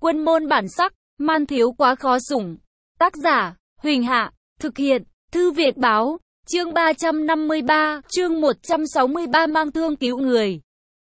Quân môn bản sắc, man thiếu quá khó sủng. Tác giả, Huỳnh Hạ, thực hiện, Thư Việt Báo, chương 353, chương 163 mang thương cứu người.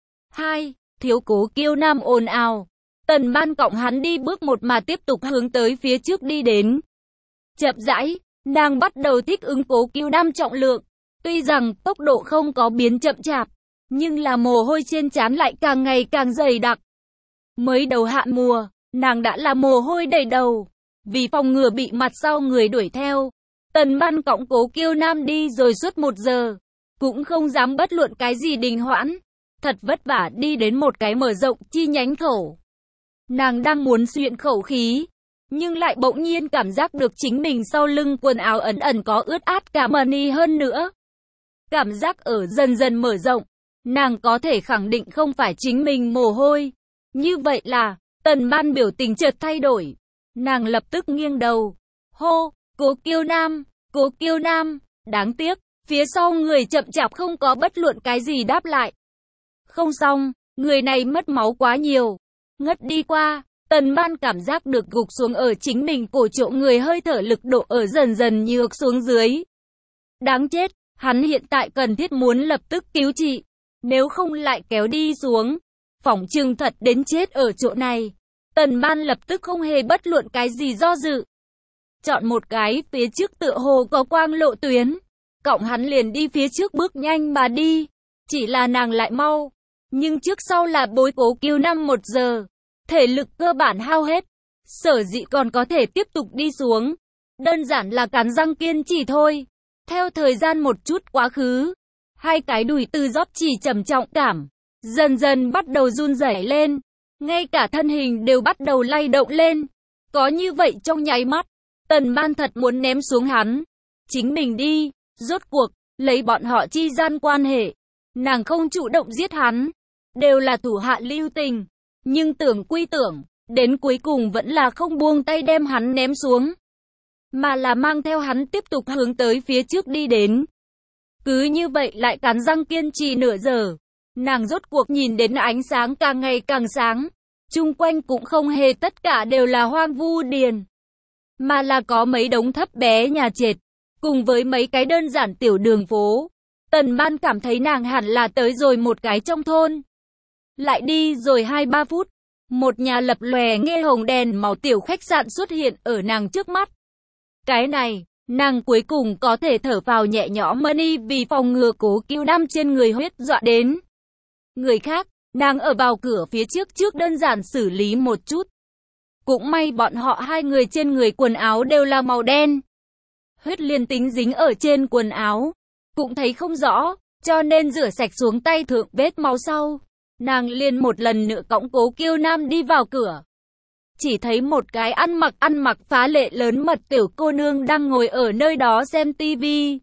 2. Thiếu Cố Kiêu Nam ồn ào. Tần Ban cõng hắn đi bước một mà tiếp tục hướng tới phía trước đi đến. Chậm rãi, nàng bắt đầu thích ứng Cố Kiêu Nam trọng lượng. Tuy rằng tốc độ không có biến chậm chạp, nhưng là mồ hôi trên trán lại càng ngày càng dày đặc. Mới đầu hạ mùa, nàng đã là mồ hôi đầy đầu. Vì phòng ngừa bị mặt sau người đuổi theo, Tần Ban cõng Cố Kiêu Nam đi rồi suốt 1 giờ, cũng không dám bất luận cái gì đình hoãn. Thật vất vả đi đến một cái mở rộng chi nhánh khẩu. Nàng đang muốn xuyện khẩu khí, nhưng lại bỗng nhiên cảm giác được chính mình sau lưng quần áo ẩn ẩn có ướt át cả mani hơn nữa. Cảm giác ở dần dần mở rộng, nàng có thể khẳng định không phải chính mình mồ hôi. Như vậy là, Tần Ban biểu tình chợt thay đổi. Nàng lập tức nghiêng đầu, hô, Cố Kiêu Nam, Cố Kiêu Nam. Đáng tiếc, phía sau người chậm chạp không có bất luận cái gì đáp lại. Không xong, người này mất máu quá nhiều. Ngất đi qua, Tần Ban cảm giác được gục xuống ở chính mình cổ chỗ người, hơi thở lực độ ở dần dần nhược xuống dưới. Đáng chết, hắn hiện tại cần thiết muốn lập tức cứu trị. Nếu không lại kéo đi xuống, phỏng chừng thật đến chết ở chỗ này. Tần Ban lập tức không hề bất luận cái gì do dự. Chọn một cái phía trước tựa hồ có quang lộ tuyến. Cõng hắn liền đi phía trước bước nhanh mà đi. Chỉ là nàng lại mau. Nhưng trước sau là bối Cố Kiêu Nam 1 giờ. Thể lực cơ bản hao hết. Sở dĩ còn có thể tiếp tục đi xuống. Đơn giản là cắn răng kiên trì thôi. Theo thời gian một chút quá khứ, hai cái đùi từ rót chỉ trầm trọng cảm, dần dần bắt đầu run rẩy lên. Ngay cả thân hình đều bắt đầu lay động lên. Có như vậy trong nháy mắt, Tần Ban thật muốn ném xuống hắn. Chính mình đi, rốt cuộc, lấy bọn họ chi gian quan hệ. Nàng không chủ động giết hắn, đều là thủ hạ lưu tình. Nhưng tưởng quy tưởng, đến cuối cùng vẫn là không buông tay đem hắn ném xuống. Mà là mang theo hắn tiếp tục hướng tới phía trước đi đến. Cứ như vậy lại cắn răng kiên trì nửa giờ. Nàng rốt cuộc nhìn đến ánh sáng càng ngày càng sáng. Chung quanh cũng không hề tất cả đều là hoang vu điền, mà là có mấy đống thấp bé nhà trệt, cùng với mấy cái đơn giản tiểu đường phố. Tần Ban cảm thấy nàng hẳn là tới rồi một cái trong thôn. Lại đi rồi 2-3 phút, một nhà lập lòe nghe hồng đèn màu tiểu khách sạn xuất hiện ở nàng trước mắt. Cái này, nàng cuối cùng có thể thở phào nhẹ nhõm đi, vì phòng ngừa Cố Kiêu Nam trên người huyết dọa đến người khác. Nàng ở vào cửa phía trước đơn giản xử lý một chút. Cũng may bọn họ hai người trên người quần áo đều là màu đen. Huyết liền tính dính ở trên quần áo, cũng thấy không rõ, cho nên rửa sạch xuống tay thượng vết máu sau. Nàng liền một lần nữa cõng Cố Kiêu Nam đi vào cửa. Chỉ thấy một cái ăn mặc phá lệ lớn mật tiểu cô nương đang ngồi ở nơi đó xem tivi.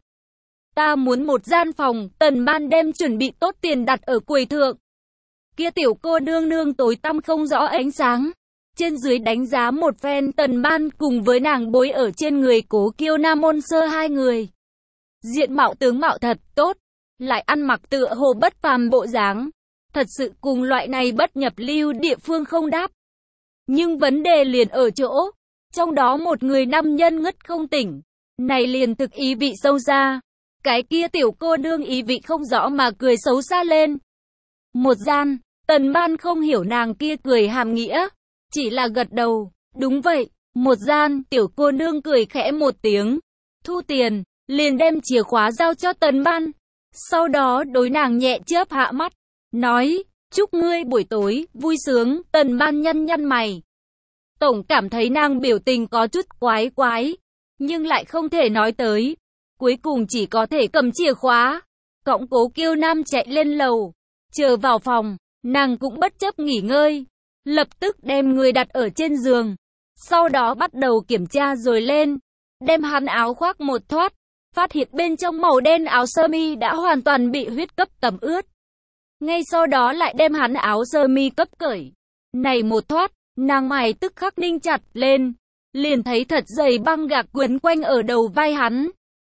Ta muốn một gian phòng. Tần Ban đem chuẩn bị tốt tiền đặt ở quầy thượng. Kia tiểu cô nương tối tăm không rõ ánh sáng. Trên dưới đánh giá một phen Tần Ban cùng với nàng bối ở trên người Cố Kiêu Nam ôn sơ hai người. Diện mạo tướng mạo thật tốt, lại ăn mặc tựa hồ bất phàm bộ dáng. Thật sự cùng loại này bất nhập lưu địa phương không đáp. Nhưng vấn đề liền ở chỗ, trong đó một người nam nhân ngất không tỉnh. Này liền thực ý vị sâu xa. Cái kia tiểu cô nương ý vị không rõ mà cười xấu xa lên. Một gian, Tần Ban không hiểu nàng kia cười hàm nghĩa, chỉ là gật đầu. Đúng vậy, một gian. Tiểu cô nương cười khẽ một tiếng, thu tiền, liền đem chìa khóa giao cho Tần Ban. Sau đó đối nàng nhẹ chớp hạ mắt, nói, chúc ngươi buổi tối vui sướng. Tần Ban nhăn mày. Tổng cảm thấy nàng biểu tình có chút quái quái, nhưng lại không thể nói tới. Cuối cùng chỉ có thể cầm chìa khóa, cõng Cố Kiêu Nam chạy lên lầu. Chờ vào phòng, nàng cũng bất chấp nghỉ ngơi, lập tức đem người đặt ở trên giường. Sau đó bắt đầu kiểm tra rồi lên, đem hắn áo khoác một thoát, phát hiện bên trong màu đen áo sơ mi đã hoàn toàn bị huyết cấp tẩm ướt. Ngay sau đó lại đem hắn áo sơ mi cấp cởi. Này một thoát, nàng mày tức khắc ninh chặt lên, liền thấy thật dày băng gạc quấn quanh ở đầu vai hắn.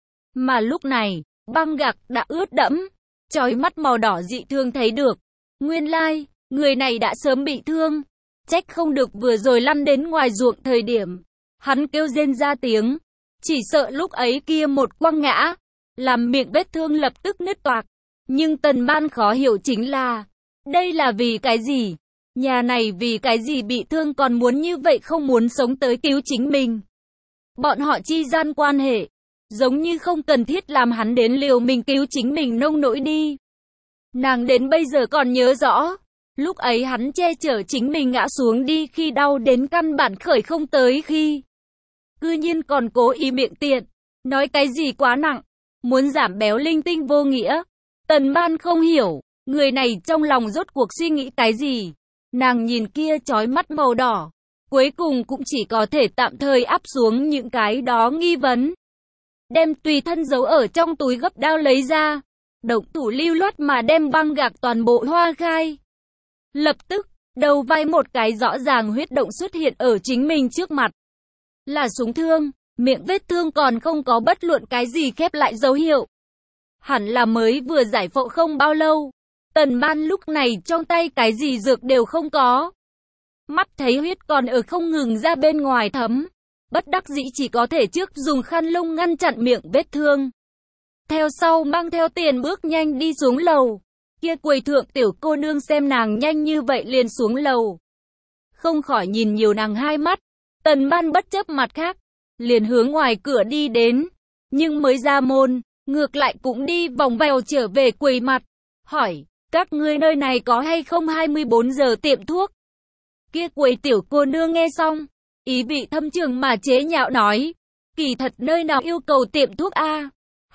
Mà lúc này, băng gạc đã ướt đẫm, chói mắt màu đỏ dị thương thấy được. Nguyên lai, người này đã sớm bị thương. Trách không được vừa rồi lăn đến ngoài ruộng thời điểm. Hắn kêu rên ra tiếng. Chỉ sợ lúc ấy kia một quăng ngã, làm miệng vết thương lập tức nứt toạc. Nhưng Tần Ban khó hiểu chính là, đây là vì cái gì? Nhà này vì cái gì bị thương còn muốn như vậy không muốn sống tới cứu chính mình? Bọn họ chi gian quan hệ, giống như không cần thiết làm hắn đến liều mình cứu chính mình nông nỗi đi. Nàng đến bây giờ còn nhớ rõ, lúc ấy hắn che chở chính mình ngã xuống đi khi đau đến căn bản khởi không tới khi. Cư nhiên còn cố ý miệng tiện, nói cái gì quá nặng, muốn giảm béo linh tinh vô nghĩa. Tần Ban không hiểu, người này trong lòng rốt cuộc suy nghĩ cái gì. Nàng nhìn kia chói mắt màu đỏ, cuối cùng cũng chỉ có thể tạm thời áp xuống những cái đó nghi vấn. Đem tùy thân giấu ở trong túi gấp đao lấy ra, động thủ lưu loát mà đem băng gạc toàn bộ hoa khai. Lập tức, đầu vai một cái rõ ràng huyết động xuất hiện ở chính mình trước mặt. Là súng thương, miệng vết thương còn không có bất luận cái gì khép lại dấu hiệu. Hẳn là mới vừa giải phẫu không bao lâu. Tần Ban lúc này trong tay cái gì dược đều không có. Mắt thấy huyết còn ở không ngừng ra bên ngoài thấm. Bất đắc dĩ chỉ có thể trước dùng khăn lông ngăn chặn miệng vết thương. Theo sau mang theo tiền bước nhanh đi xuống lầu. Kia quầy thượng tiểu cô nương xem nàng nhanh như vậy liền xuống lầu. Không khỏi nhìn nhiều nàng hai mắt. Tần Ban bất chấp mặt khác, liền hướng ngoài cửa đi đến. Nhưng mới ra môn, ngược lại cũng đi vòng vèo trở về quầy mặt. Hỏi, các ngươi nơi này có hay không 24 giờ tiệm thuốc? Kia quầy tiểu cô nương nghe xong, ý vị thâm trường mà chế nhạo nói. Kỳ thật nơi nào yêu cầu tiệm thuốc A?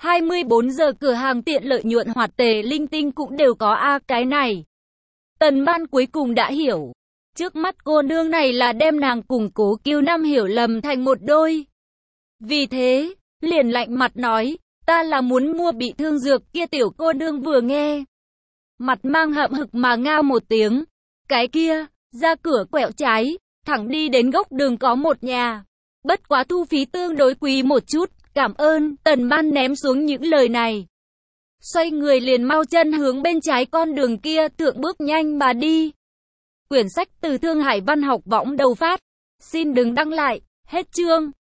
24 giờ cửa hàng tiện lợi nhuận hoạt tề linh tinh cũng đều có A cái này. Tần Ban cuối cùng đã hiểu. Trước mắt cô nương này là đem nàng cùng Cố Kiêu Nam hiểu lầm thành một đôi. Vì thế, liền lạnh mặt nói, ta là muốn mua bị thương dược. Kia tiểu cô nương vừa nghe, mặt mang hậm hực mà ngao một tiếng. Cái kia, ra cửa quẹo trái, thẳng đi đến góc đường có một nhà. Bất quá thu phí tương đối quý một chút, cảm ơn. Tần Ban ném xuống những lời này. Xoay người liền mau chân hướng bên trái con đường kia thượng bước nhanh mà đi. Quyển sách từ Thương Hải Văn học võng đầu phát. Xin đừng đăng lại, hết chương.